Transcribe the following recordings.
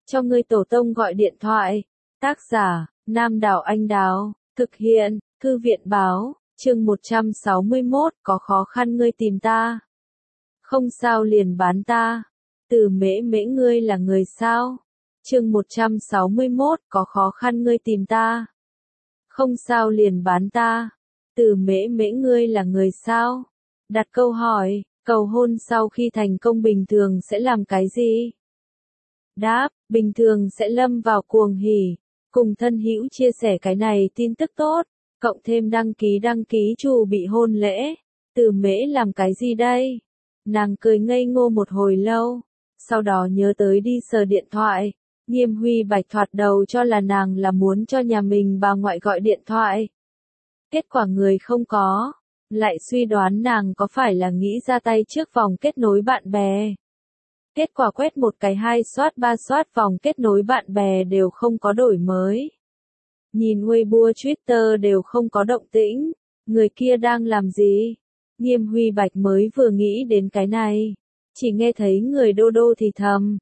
cho ngươi tổ tông gọi điện thoại. Tác giả, Nam Đảo Anh Đào, thực hiện, Thư viện Báo, chương 161, có khó khăn ngươi tìm ta. Không sao liền bán ta. Từ Mễ Mễ ngươi là người sao? Chương 161, có khó khăn ngươi tìm ta. Không sao liền bán ta. Từ Mễ Mễ ngươi là người sao? Đặt câu hỏi, cầu hôn sau khi thành công bình thường sẽ làm cái gì? Đáp, bình thường sẽ lâm vào cuồng hỉ, cùng thân hữu chia sẻ cái này tin tức tốt, cộng thêm đăng ký chuẩn bị hôn lễ. Từ Mễ làm cái gì đây? Nàng cười ngây ngô một hồi lâu, sau đó nhớ tới đi sờ điện thoại. Nghiêm Huy Bạch thoạt đầu cho là nàng là muốn cho nhà mình bà ngoại gọi điện thoại. Kết quả người không có, lại suy đoán nàng có phải là nghĩ ra tay trước vòng kết nối bạn bè. Kết quả quét một cái 2 soát 3 soát vòng kết nối bạn bè đều không có đổi mới. Nhìn Weibo Twitter đều không có động tĩnh, người kia đang làm gì? Nghiêm Huy Bạch mới vừa nghĩ đến cái này, chỉ nghe thấy người đô đô thì thầm,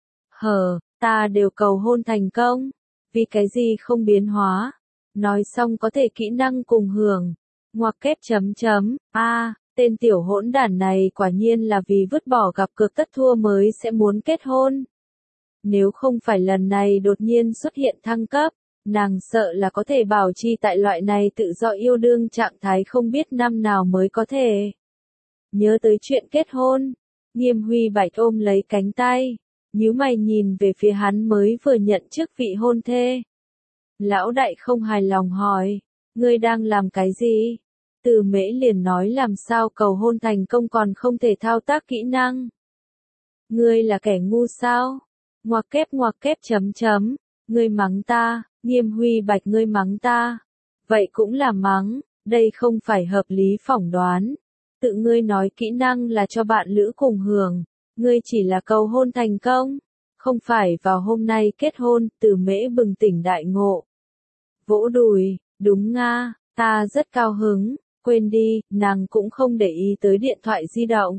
ta đều cầu hôn thành công, vì cái gì không biến hóa? Nói xong có thể kỹ năng cùng hưởng, ngoặc kép chấm chấm, tên tiểu hỗn đản này quả nhiên là vì vứt bỏ gặp cược tất thua mới sẽ muốn kết hôn. Nếu không phải lần này đột nhiên xuất hiện thăng cấp, nàng sợ là có thể bảo trì tại loại này tự do yêu đương trạng thái không biết năm nào mới có thể. Nhớ tới chuyện kết hôn, Nghiêm Huy Bạch ôm lấy cánh tay, nhíu mày nhìn về phía hắn mới vừa nhận chức vị hôn thê. Lão đại không hài lòng hỏi, ngươi đang làm cái gì? Từ Mễ liền nói làm sao cầu hôn thành công còn không thể thao tác kỹ năng. Ngươi là kẻ ngu sao? Ngoặc kép chấm chấm, ngươi mắng ta, Nghiêm Huy Bạch ngươi mắng ta. Vậy cũng là mắng, đây không phải hợp lý phỏng đoán. Tự ngươi nói kỹ năng là cho bạn lữ cùng hưởng, ngươi chỉ là cầu hôn thành công, không phải vào hôm nay kết hôn. Từ Mễ bừng tỉnh đại ngộ. Vỗ đùi, đúng nga, ta rất cao hứng, quên đi, nàng cũng không để ý tới điện thoại di động.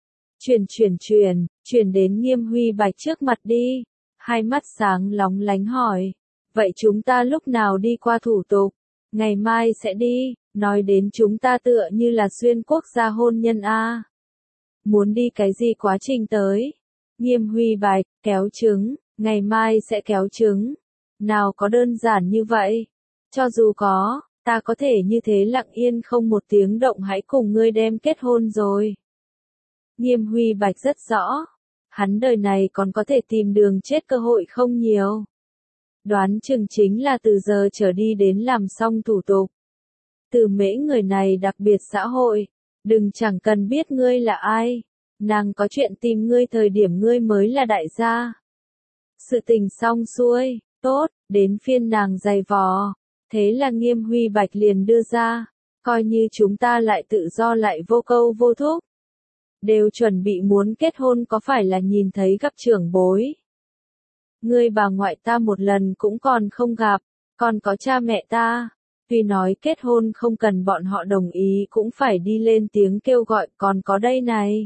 Chuyển đến Nghiêm Huy Bạch trước mặt đi, hai mắt sáng lóng lánh hỏi, vậy chúng ta lúc nào đi qua thủ tục? Ngày mai sẽ đi, nói đến chúng ta tựa như là xuyên quốc gia hôn nhân a. Muốn đi cái gì quá trình tới? Nghiêm Huy Bạch, kéo trứng, ngày mai sẽ kéo trứng. Nào có đơn giản như vậy? Cho dù có, ta có thể như thế lặng yên không một tiếng động hãy cùng ngươi đem kết hôn rồi. Nghiêm Huy Bạch rất rõ, hắn đời này còn có thể tìm đường chết cơ hội không nhiều. Đoán chừng chính là từ giờ trở đi đến làm xong thủ tục. Từ Mễ người này đặc biệt xã hội, đừng chẳng cần biết ngươi là ai, nàng có chuyện tìm ngươi thời điểm ngươi mới là đại gia. Sự tình xong xuôi, tốt, đến phiên nàng giày vò, thế là Nghiêm Huy Bạch liền đưa ra, coi như chúng ta lại tự do lại vô câu vô thúc. Đều chuẩn bị muốn kết hôn có phải là nhìn thấy gặp trưởng bối. Ngươi bà ngoại ta một lần cũng còn không gặp, còn có cha mẹ ta. Tuy nói kết hôn không cần bọn họ đồng ý cũng phải đi lên tiếng kêu gọi, còn có đây này.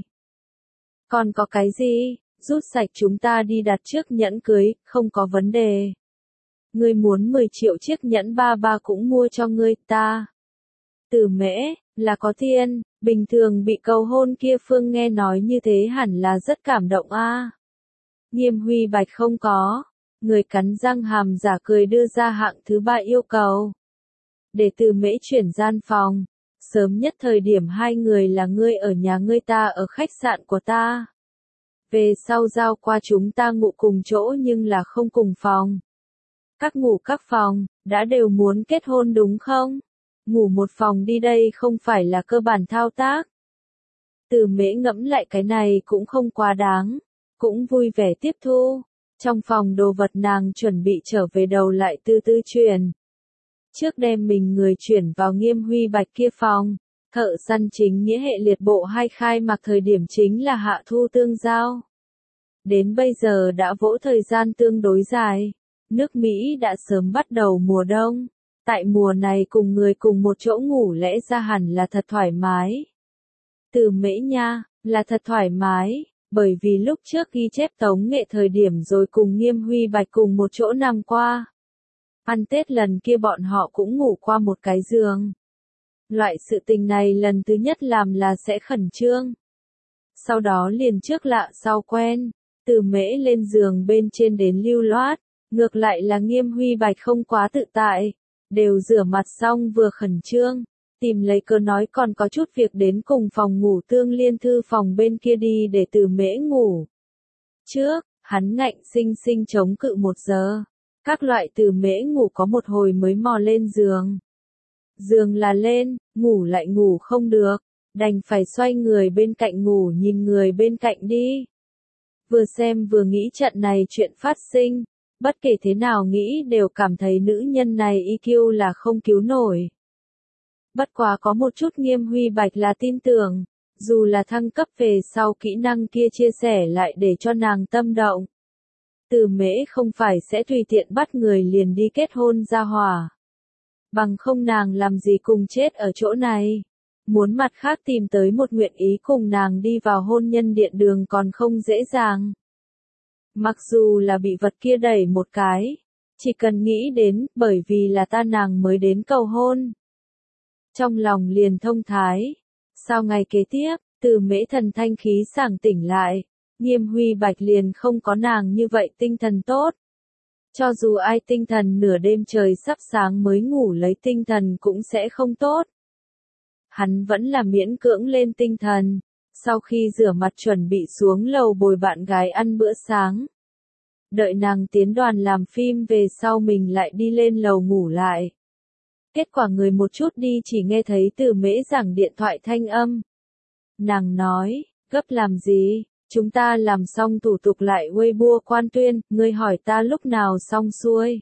Còn có cái gì? Rút sạch chúng ta đi đặt trước nhẫn cưới, không có vấn đề. Ngươi muốn 10 triệu chiếc nhẫn ba cũng mua cho ngươi ta. Từ Mễ, là có tiền, bình thường bị cầu hôn kia phương nghe nói như thế hẳn là rất cảm động a. Nghiêm Huy Bạch không có, người cắn răng hàm giả cười đưa ra hạng thứ 3 yêu cầu. Để Từ Mễ chuyển gian phòng, sớm nhất thời điểm hai người là ngươi ở nhà ngươi ta ở khách sạn của ta. Về sau giao qua chúng ta ngủ cùng chỗ nhưng là không cùng phòng. Các ngủ các phòng, đã đều muốn kết hôn đúng không? Ngủ một phòng đi đây không phải là cơ bản thao tác. Từ Mễ ngẫm lại cái này cũng không quá đáng, cũng vui vẻ tiếp thu. Trong phòng đồ vật nàng chuẩn bị trở về đầu lại từ từ chuyển. Trước đem mình người chuyển vào Nghiêm Huy Bạch kia phòng, thợ săn chính nghĩa hệ liệt bộ 2 khai mạc thời điểm chính là hạ thu tương giao. Đến bây giờ đã vỗ thời gian tương đối dài, nước Mỹ đã sớm bắt đầu mùa đông. Tại mùa này cùng người cùng một chỗ ngủ lẽ ra hẳn là thật thoải mái. Từ Mễ nha, là thật thoải mái, bởi vì lúc trước ghi chép tống nghệ thời điểm rồi cùng Nghiêm Huy Bạch cùng một chỗ nằm qua. Ăn Tết lần kia bọn họ cũng ngủ qua một cái giường. Loại sự tình này lần thứ nhất làm là sẽ khẩn trương. Sau đó liền trước lạ sau quen, Từ Mễ lên giường bên trên đến lưu loát, ngược lại là Nghiêm Huy Bạch không quá tự tại, đều rửa mặt xong vừa khẩn trương, tìm lấy cớ nói còn có chút việc đến cùng phòng ngủ Tương Liên thư phòng bên kia đi để Từ Mễ ngủ. Trước, hắn ngạnh sinh sinh chống cự 1 giờ, các loại Từ Mễ ngủ có một hồi mới mò lên giường. Giường là lên, ngủ lại ngủ không được, đành phải xoay người bên cạnh ngủ nhìn người bên cạnh đi. Vừa xem vừa nghĩ trận này chuyện phát sinh, bất kể thế nào nghĩ đều cảm thấy nữ nhân này EQ là không cứu nổi. Bất quá có một chút Nghiêm Huy Bạch là tin tưởng, dù là thăng cấp về sau kỹ năng kia chia sẻ lại để cho nàng tâm động. Từ Mễ không phải sẽ tùy tiện bắt người liền đi kết hôn ra hỏa. Bằng không nàng làm gì cùng chết ở chỗ này. Muốn mặt khác tìm tới một nguyện ý cùng nàng đi vào hôn nhân điện đường còn không dễ dàng. Mặc dù là bị vật kia đẩy một cái, chỉ cần nghĩ đến, bởi vì là ta nàng mới đến cầu hôn. Trong lòng liền thông thái. Sau ngày kế tiếp, Từ Mễ thần thanh khí sảng tỉnh lại, Nghiêm Huy Bạch liền không có nàng như vậy tinh thần tốt. Cho dù ai tinh thần nửa đêm trời sắp sáng mới ngủ lấy tinh thần cũng sẽ không tốt. Hắn vẫn là miễn cưỡng lên tinh thần, sau khi rửa mặt chuẩn bị xuống lầu bồi bạn gái ăn bữa sáng. Đợi nàng tiến đoàn làm phim về sau mình lại đi lên lầu ngủ lại. Kết quả người một chút đi chỉ nghe thấy Từ Mễ giảng điện thoại thanh âm. Nàng nói, gấp làm gì, chúng ta làm xong thủ tục lại Weibo quan tuyên, ngươi hỏi ta lúc nào xong xuôi.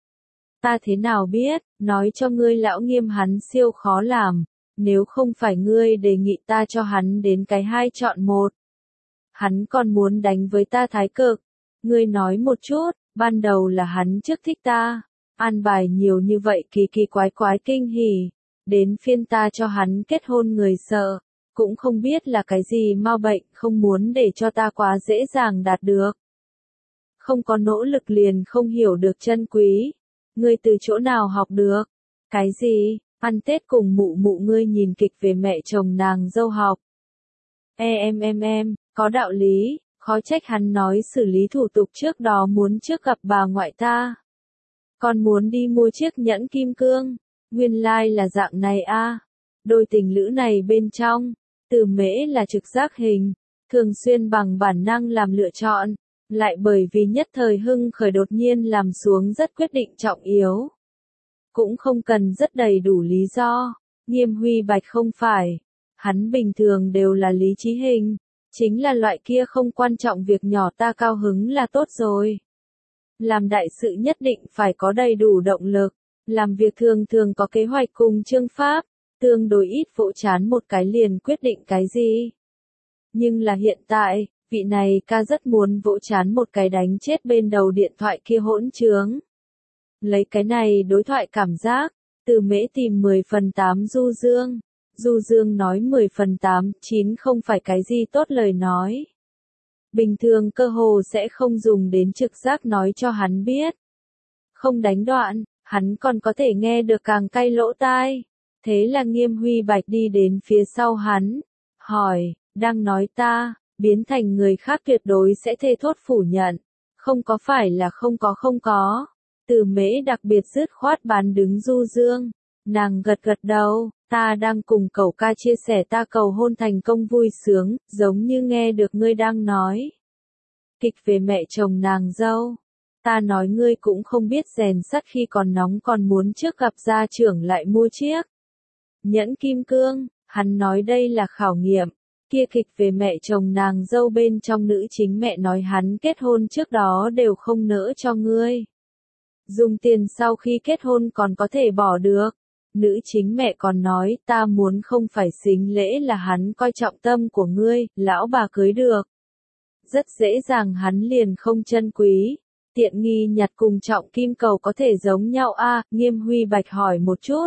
Ta thế nào biết, nói cho ngươi lão Nghiêm hắn siêu khó làm, nếu không phải ngươi đề nghị ta cho hắn đến cái 2 chọn 1. Hắn còn muốn đánh với ta thái cực. Ngươi nói một chút, ban đầu là hắn trước thích ta, an bài nhiều như vậy kỳ kỳ quái quái kinh hỉ, đến phiên ta cho hắn kết hôn người sợ, cũng không biết là cái gì ma bệnh không muốn để cho ta quá dễ dàng đạt được. Không có nỗ lực liền không hiểu được chân quý, ngươi từ chỗ nào học được, cái gì, ăn Tết cùng mụ mụ ngươi nhìn kịch về mẹ chồng nàng dâu học. Em, có đạo lý. Khó trách hắn nói xử lý thủ tục trước đó muốn trước gặp bà ngoại ta. Còn muốn đi mua chiếc nhẫn kim cương. Nguyên lai là dạng này a. Đôi tình lữ này bên trong, Từ Mễ là trực giác hình, thường xuyên bằng bản năng làm lựa chọn, lại bởi vì nhất thời hưng khởi đột nhiên làm xuống rất quyết định trọng yếu. Cũng không cần rất đầy đủ lý do, Nghiêm Huy Bạch không phải. Hắn bình thường đều là lý trí hình. Chính là loại kia không quan trọng việc nhỏ ta cao hứng là tốt rồi. Làm đại sự nhất định phải có đầy đủ động lực, làm việc thường thường có kế hoạch cùng chương pháp, tương đối ít vỗ chán một cái liền quyết định cái gì. Nhưng là hiện tại, vị này ca rất muốn vỗ chán một cái đánh chết bên đầu điện thoại kia hỗn trướng. Lấy cái này đối thoại cảm giác, Từ Mễ tìm 10/8 Du Dương. Du Dương nói 10/8, 9 không phải cái gì tốt lời nói. Bình thường cơ hồ sẽ không dùng đến trực giác nói cho hắn biết. Không đánh đoạn, hắn còn có thể nghe được càng cay lỗ tai. Thế là Nghiêm Huy Bạch đi đến phía sau hắn, hỏi, đang nói ta, biến thành người khác tuyệt đối sẽ thề thốt phủ nhận. Không có phải là không có. Từ Mễ đặc biệt dứt khoát bán đứng Du Dương. Nàng gật gật đầu. Ta đang cùng cậu ca chia sẻ ta cầu hôn thành công vui sướng, giống như nghe được ngươi đang nói. Kịch về mẹ chồng nàng dâu. Ta nói ngươi cũng không biết rèn sắt khi còn nóng còn muốn trước gặp gia trưởng lại mua chiếc nhẫn kim cương, hắn nói đây là khảo nghiệm. Kia kịch về mẹ chồng nàng dâu bên trong nữ chính mẹ nói hắn kết hôn trước đó đều không nỡ cho ngươi. Dùng tiền sau khi kết hôn còn có thể bỏ được. Nữ chính mẹ còn nói ta muốn không phải xính lễ là hắn coi trọng tâm của ngươi, lão bà cưới được. Rất dễ dàng hắn liền không trân quý. Tiện nghi nhặt cùng trọng kim cầu có thể giống nhau a. Nghiêm Huy Bạch hỏi một chút.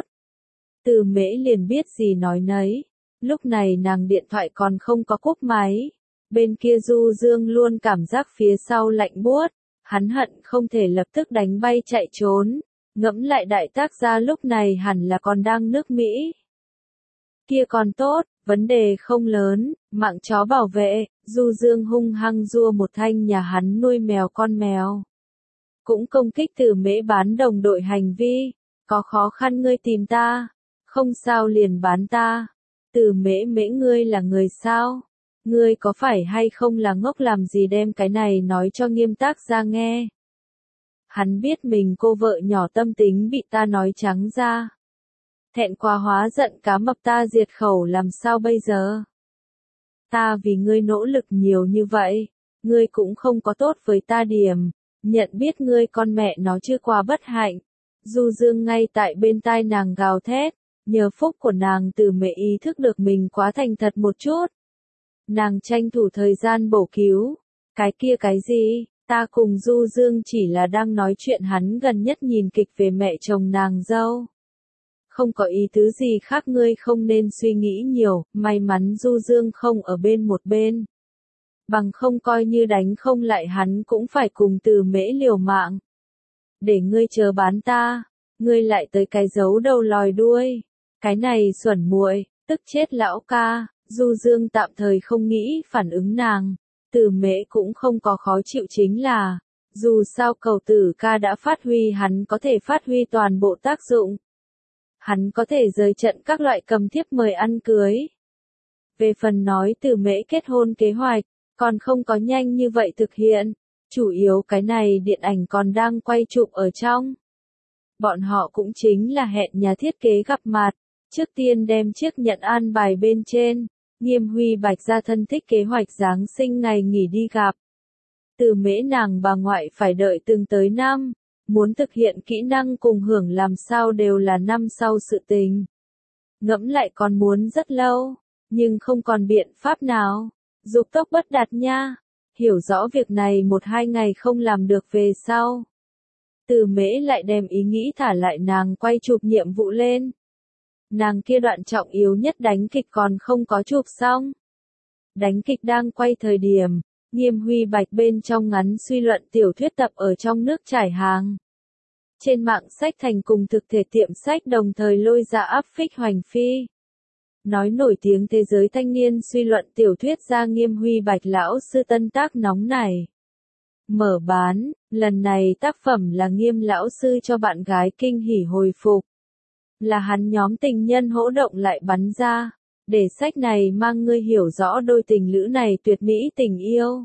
Từ Mễ liền biết gì nói nấy. Lúc này nàng điện thoại còn không có cúp máy. Bên kia Du Dương luôn cảm giác phía sau lạnh buốt, hắn hận không thể lập tức đánh bay chạy trốn, ngẫm lại đại tác gia lúc này hẳn là còn đang nước Mỹ. Kia còn tốt, vấn đề không lớn, mạng chó bảo vệ, Du Dương hung hăng rua một thanh nhà hắn nuôi mèo con mèo. Cũng công kích Từ Mễ bán đồng đội hành vi, có khó khăn ngươi tìm ta, không sao liền bán ta. Từ Mễ Mễ ngươi là người sao? Ngươi có phải hay không là ngốc làm gì đem cái này nói cho Nghiêm tác gia nghe. Hắn biết mình cô vợ nhỏ tâm tính bị ta nói trắng ra. Thẹn quá hóa giận cá mập ta diệt khẩu làm sao bây giờ? Ta vì ngươi nỗ lực nhiều như vậy, ngươi cũng không có tốt với ta điểm, nhận biết ngươi con mẹ nó chưa qua bất hạnh. Du Dương ngay tại bên tai nàng gào thét, nhờ phúc của nàng Từ Mễ ý thức được mình quá thành thật một chút. Nàng tranh thủ thời gian bổ cứu, cái kia cái gì, ta cùng Du Dương chỉ là đang nói chuyện hắn gần nhất nhìn kịch về mẹ chồng nàng dâu. Không có ý tứ gì khác ngươi không nên suy nghĩ nhiều, may mắn Du Dương không ở bên một bên. Bằng không coi như đánh không lại hắn cũng phải cùng Từ Mễ liều mạng. Để ngươi chờ bán ta, ngươi lại tới cái giấu đầu lòi đuôi. Cái này xuẩn muội, tức chết lão ca, Du Dương tạm thời không nghĩ phản ứng nàng. Từ Mễ cũng không có khó chịu chính là, dù sao cầu tử ca đã phát huy hắn có thể phát huy toàn bộ tác dụng. Hắn có thể rời trận các loại cầm thiếp mời ăn cưới. Về phần nói Từ Mễ kết hôn kế hoạch, còn không có nhanh như vậy thực hiện. Chủ yếu cái này điện ảnh còn đang quay chụp ở trong. Bọn họ cũng chính là hẹn nhà thiết kế gặp mặt, trước tiên đem chiếc nhẫn an bài bên trên. Nghiêm Huy Bạch ra thân thích kế hoạch Giáng sinh ngày nghỉ đi gặp. Từ Mễ nàng bà ngoại phải đợi từng tới năm, muốn thực hiện kỹ năng cùng hưởng làm sao đều là năm sau sự tình. Ngẫm lại còn muốn rất lâu, nhưng không còn biện pháp nào. Dục tốc bất đạt nha. Hiểu rõ việc này 1-2 ngày không làm được về sau. Từ Mễ lại đem ý nghĩ thả lại nàng quay chụp nhiệm vụ lên. Nàng kia đoạn trọng yếu nhất đánh kịch còn không có chụp xong. Đánh kịch đang quay thời điểm, Nghiêm Huy Bạch bên trong ngắn suy luận tiểu thuyết tập ở trong nước trải hàng. Trên mạng sách thành cùng thực thể tiệm sách đồng thời lôi ra áp phích hoành phi. Nói nổi tiếng thế giới thanh niên suy luận tiểu thuyết ra Nghiêm Huy Bạch lão sư tân tác nóng này. Mở bán, lần này tác phẩm là Nghiêm lão sư cho bạn gái kinh hỉ hồi phục. Là hắn nhóm tình nhân hỗ động lại bắn ra, để sách này mang ngươi hiểu rõ đôi tình lữ này tuyệt mỹ tình yêu.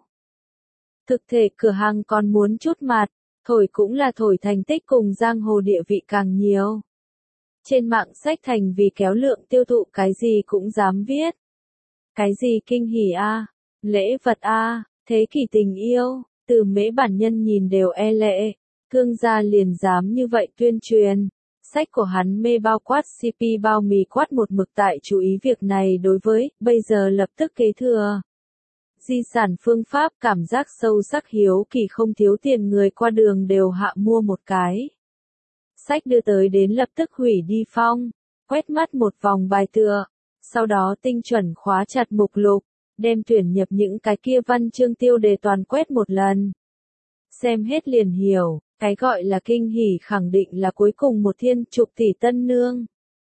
Thực thể cửa hàng còn muốn chút mặt, thổi cũng là thổi thành tích cùng giang hồ địa vị càng nhiều. Trên mạng sách thành vì kéo lượng tiêu thụ cái gì cũng dám viết. Cái gì kinh hỉ a, lễ vật a, thế kỷ tình yêu, Từ Mễ bản nhân nhìn đều e lệ, cương gia liền dám như vậy tuyên truyền. Sách của hắn mê bao quát CP bao mì quát một mực tại chú ý việc này đối với, bây giờ lập tức kế thừa. Di sản phương pháp cảm giác sâu sắc hiếu kỳ không thiếu tiền người qua đường đều hạ mua một cái. Sách đưa tới đến lập tức hủy đi phong, quét mắt một vòng bài tựa, sau đó tinh chuẩn khóa chặt mục lục, đem tuyển nhập những cái kia văn chương tiêu đề toàn quét một lần. Xem hết liền hiểu, cái gọi là kinh hỉ khẳng định là cuối cùng một thiên chục tỷ tân nương.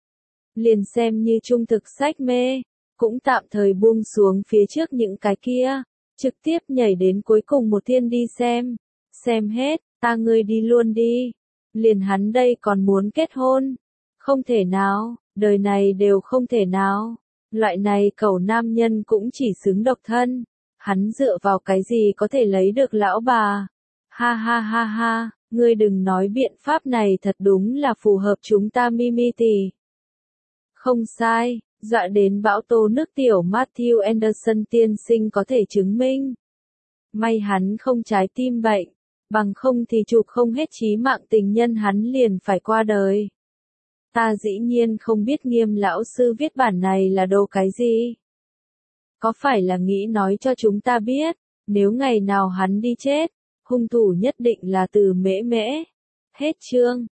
Liền xem như trung thực sách mê, cũng tạm thời buông xuống phía trước những cái kia, trực tiếp nhảy đến cuối cùng một thiên đi xem hết, ta ngươi đi luôn đi. Liền hắn đây còn muốn kết hôn. Không thể nào, đời này đều không thể nào. Loại này cẩu nam nhân cũng chỉ xứng độc thân. Hắn dựa vào cái gì có thể lấy được lão bà. Ha ha ha ha, ngươi đừng nói biện pháp này thật đúng là phù hợp chúng ta Mimi tỷ. Không sai, dọa đến bão tố nước tiểu Matthew Anderson tiên sinh có thể chứng minh. May hắn không trái tim bệnh. Bằng không thì chụp không hết chí mạng tình nhân hắn liền phải qua đời. Ta dĩ nhiên không biết Nghiêm lão sư viết bản này là đồ cái gì. Có phải là nghĩ nói cho chúng ta biết, nếu ngày nào hắn đi chết, hung thủ nhất định là Từ Mễ Mễ. Hết chương.